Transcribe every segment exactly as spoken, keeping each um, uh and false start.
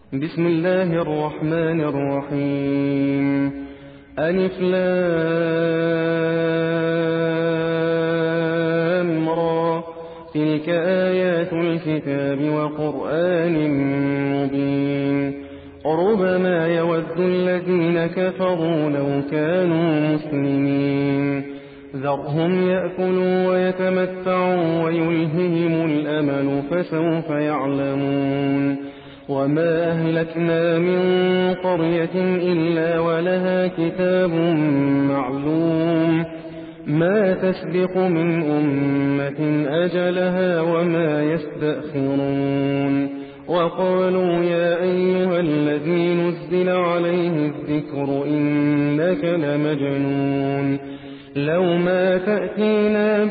بسم الله الرحمن الرحيم. ألف لام را، تلك آيات الكتاب وقرآن مبين. ربما يود الذين كفروا لو كانوا مسلمين. ذرهم يأكلوا ويتمتعوا ويلههم الأمل فسوف يعلمون. وما أهلكنا من قرية إلا ولها كتاب معلوم، ما تسبق من أمة أجلها وما يستأخرون. وقالوا يا أيها الذي نزل عليه الذكر إنك لمجنون، لو ما تأتينا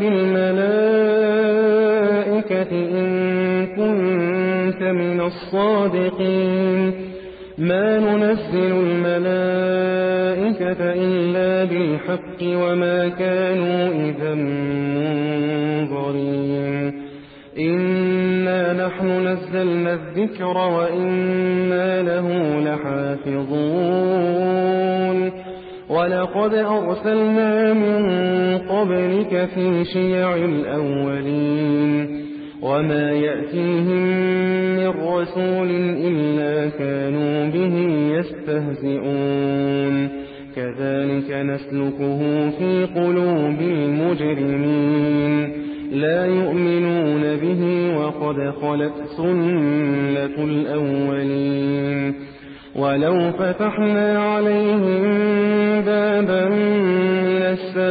بالملائكة إن كنت من الصادقين. ما ننزل الملائكة إلا بالحق وما كانوا إذا منظرين. إنا نحن نزلنا الذكر وإنا له لحافظون. ولقد أرسلنا من قبلك في شيع الأولين، وما يأتيهم من رسول إلا كانوا به يستهزئون. كذلك نسلكه في قلوب المجرمين، لا يؤمنون به وقد خلت سنة الأولين. ولو فتحنا عليهم بابا من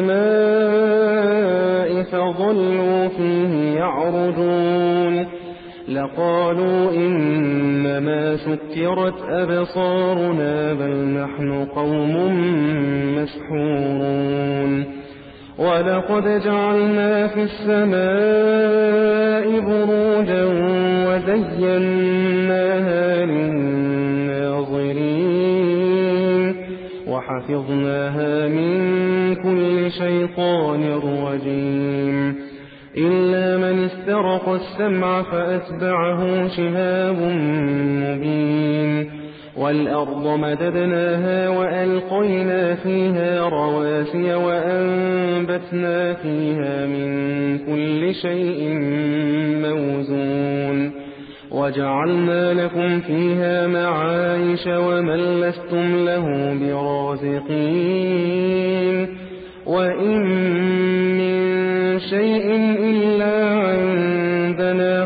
السماء فظلوا فيه يعرجون لقالوا إنما سكرت أبصارنا بل نحن قوم مسحورون. ولقد جعلنا في السماء بروجا وزيناها للناظرين وحفظناها من كل شيطان رجيم. إلا من استرق السمع فأتبعه شهاب مبين. والأرض مددناها وألقينا فيها رواسي وأنبتنا فيها من كل شيء موزون. وجعلنا لكم فيها معايش ومن لستم له برازقين. وإن من شيء إلا عندنا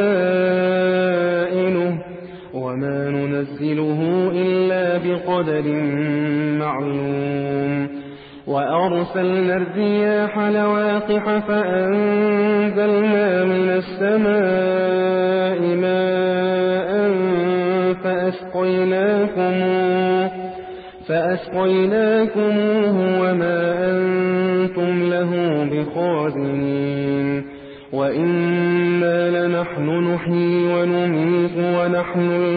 خزائنه وما ننزله إلا بقدر معلوم. وأرسلنا الرياح لواقح فأنزلنا من السماء ماء فأسقيناكموه فأسقيناكموه وما أنتم له بخازنين. وإنا لنحن نحيي ونميت ونحن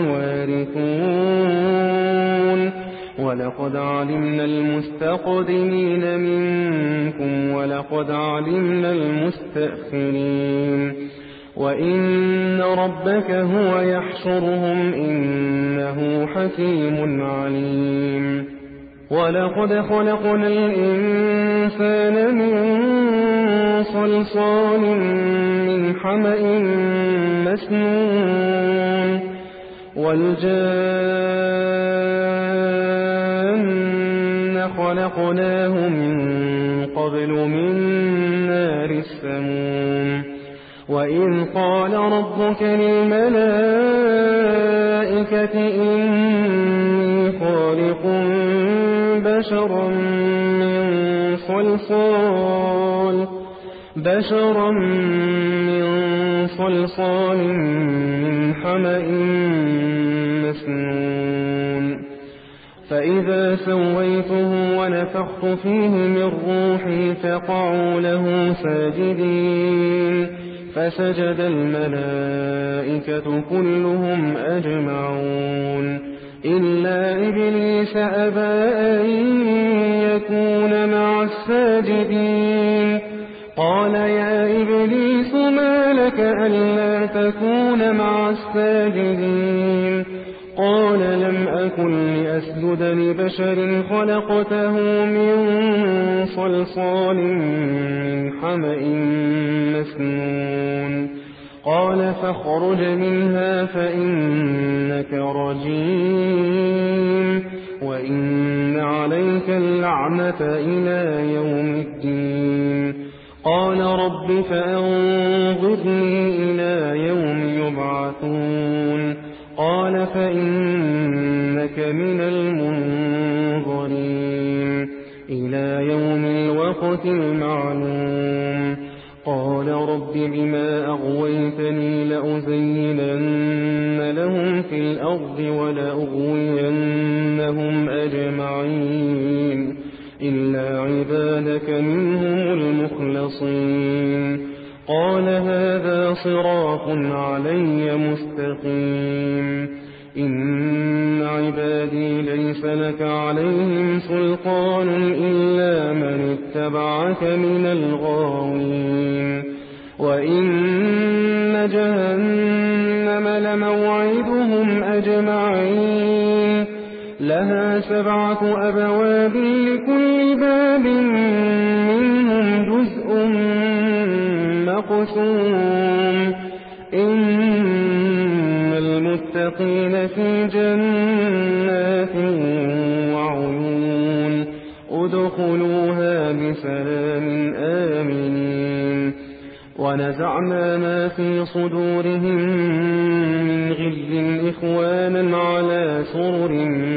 الوارثون. ولقد علمنا المستقدمين منكم ولقد علمنا المستأخرين. وإن ربك هو يحشرهم إنه حكيم عليم. ولقد خلقنا الإنسان من صلصال من حمأ مسنون. والجان خلقناه من قبل من نار السموم. وإذ قال ربك للملائكة إني خالق بشرا من صلصال بشرا من صلصال من حمأ مسنون. فإذا سويته ونفخت فيه من روحي فقعوا له ساجدين. فسجد الملائكة كلهم أجمعون إلا إبليس أبى أن يكون مع الساجدين. قال يا إبليس ما لك ألا تكون مع الساجدين؟ قال قال لم أكن لأسجد لبشر خلقته من صلصال من حمأ مسنون قال فاخرج منها فإنك رجيم وإن عليك اللعنة إلى يوم الدين قال رب فأنظرني إلى يوم يبعثون قال فإنك من المنظرين إلى يوم الوقت المعلوم قال رب بما أغويتني لأزينن لهم في الأرض ولأغوينهم أجمعين إلا عبادك منهم المخلصين قال هذا صراط علي مستقيم إن عبادي ليس لك عليهم سلطان إلا من اتبعك من الغاوين وإن جهنم لموعدهم أجمعين لها سبعة أبواب لكل باب منهم جزء مقسوم إن المتقين في جنات وعيون ادخلوها بسلام آمنين ونزعنا ما في صدورهم من غل إخوانا على سرر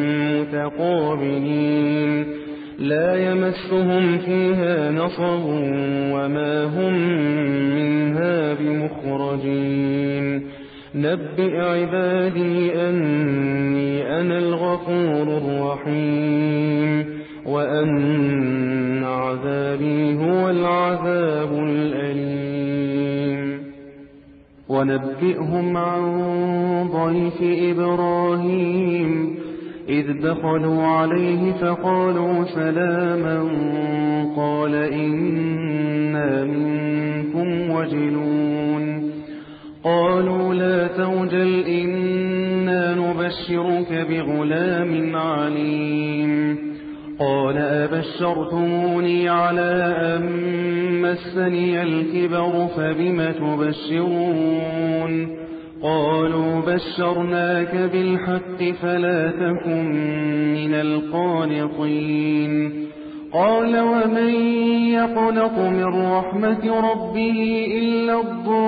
متقابلين لا يمسهم فيها نصب وما هم منها بمخرجين نبئ عبادي أني أنا الغفور الرحيم وأن عذابي هو العذاب الأليم ونبئهم عن ضيف إبراهيم إذ دخلوا عليه فقالوا سلاما قال إنا منكم وجلون قالوا لا توجل إنا نبشرك بغلام عليم قال أبشرتموني على أن مسني الكبر فبم تبشرون قالوا بشرناك بالحق فلا تكن من القانطين قال ومن يقنط من رحمة ربه إلا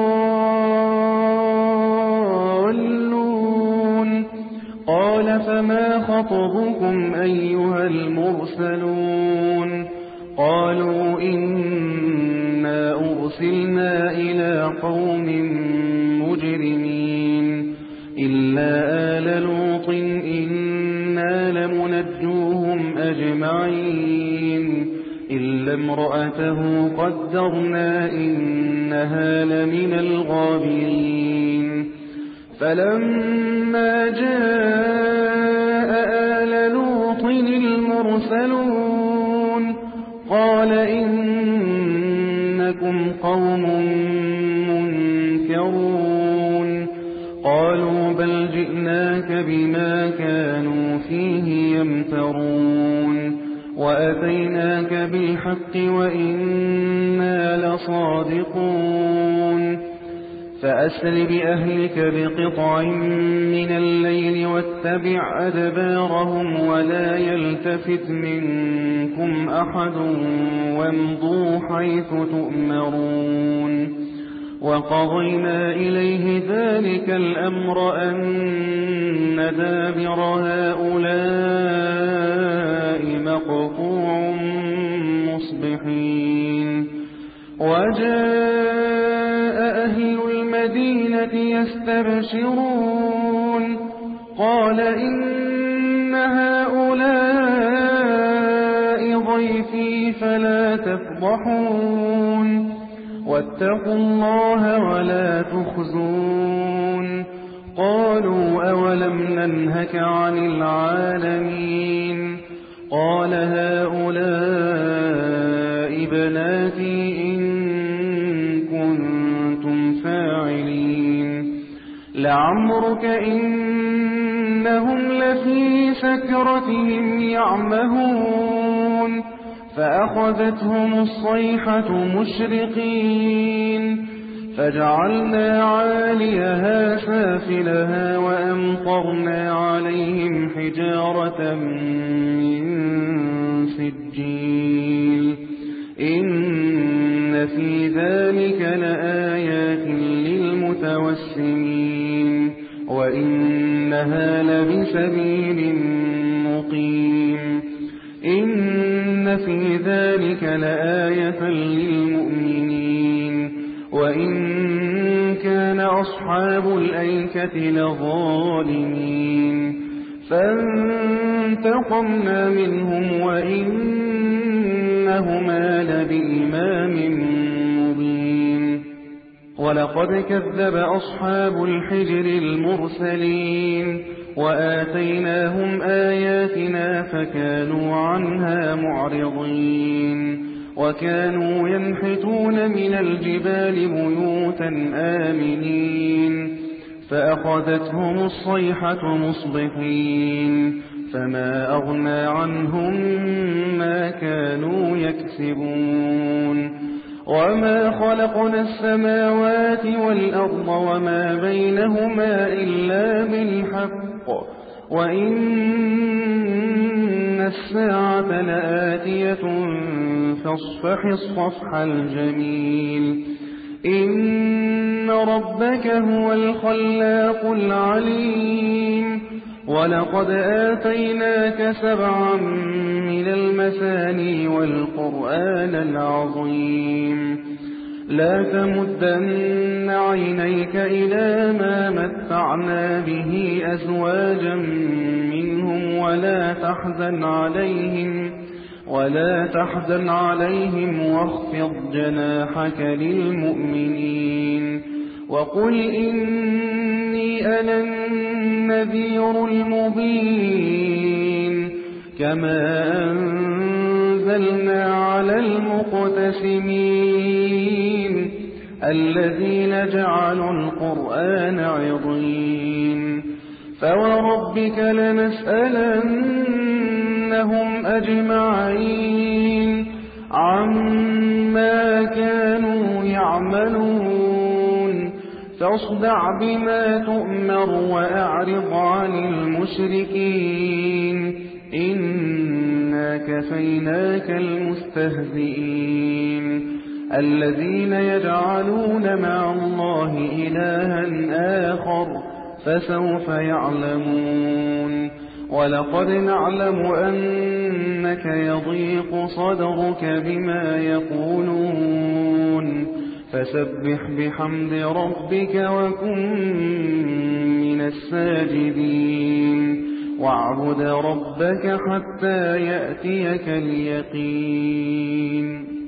الضالون قال فما خطبكم أيها المرسلون قالوا إنا أرسلنا إلى قوم مجرمين إلا آل لوط إنا لمنجوهم أجمعين إلا امرأته قدرنا إنها لمن الغابرين فلما جاء آل لوط المرسلون قال إنكم قوم منكرون قالوا بل جئناك بما كانوا فيه يمترون وأتيناك بالحق وإنا لصادقون فأسر بأهلك بقطع من الليل واتبع أدبارهم ولا يلتفت منكم أحد وامضوا حيث تؤمرون وقضينا إليه ذلك الأمر أن دابر هؤلاء مقطوع مصبحين وجاء أهل المدينة يستبشرون قال إن هؤلاء ضيفي فلا تفضحون واتقوا الله ولا تخزون قالوا أولم ننهك عن العالمين قال هؤلاء بناتي إن كنتم فاعلين لعمرك إن إنهم لفي سكرتهم يعمهون فأخذتهم الصيحة مشرقين فجعلنا عاليها سافلها وأمطرنا عليهم حجارة من سجيل إن في ذلك لآيات للمتوسمين وإنها لبسبيل مقيم إن في ذلك لآية للمؤمنين وإن كان أصحاب الأيكة لظالمين فانتقمنا منهم وإنهما لبإمام مبين ولقد كذب أصحاب الحجر المرسلين وآتيناهم آياتنا فكانوا عنها معرضين وكانوا ينحتون من الجبال بيوتا آمنين فأخذتهم الصيحة مصبحين فما أغنى عنهم ما كانوا يكسبون وما خلقنا السماوات والأرض وما بينهما إلا بالحق وإن الساعة لآتية فاصفح الصفح الجميل إن ربك هو الخلاق العليم ولقد آتيناك سبعا من المثاني والقرآن العظيم لا تمدن عينيك إلى ما متعنا به أزواجا منهم ولا تحزن عليهم ولا تحزن عليهم واخفض جناحك للمؤمنين وقل إني أنا النذير المبين كما أنزلنا على المقتسمين الذين جعلوا القرآن عضين فوربك لنسألنهم أجمعين عما كانوا يعملون فاصدع بما تؤمر وأعرض عن المشركين إنا كفيناك المستهزئين الذين يجعلون مع الله إلها آخر فسوف يعلمون ولقد نعلم أنك يضيق صدرك بما يقولون فسبح بحمد ربك وكن من الساجدين واعبد ربك حتى يأتيك اليقين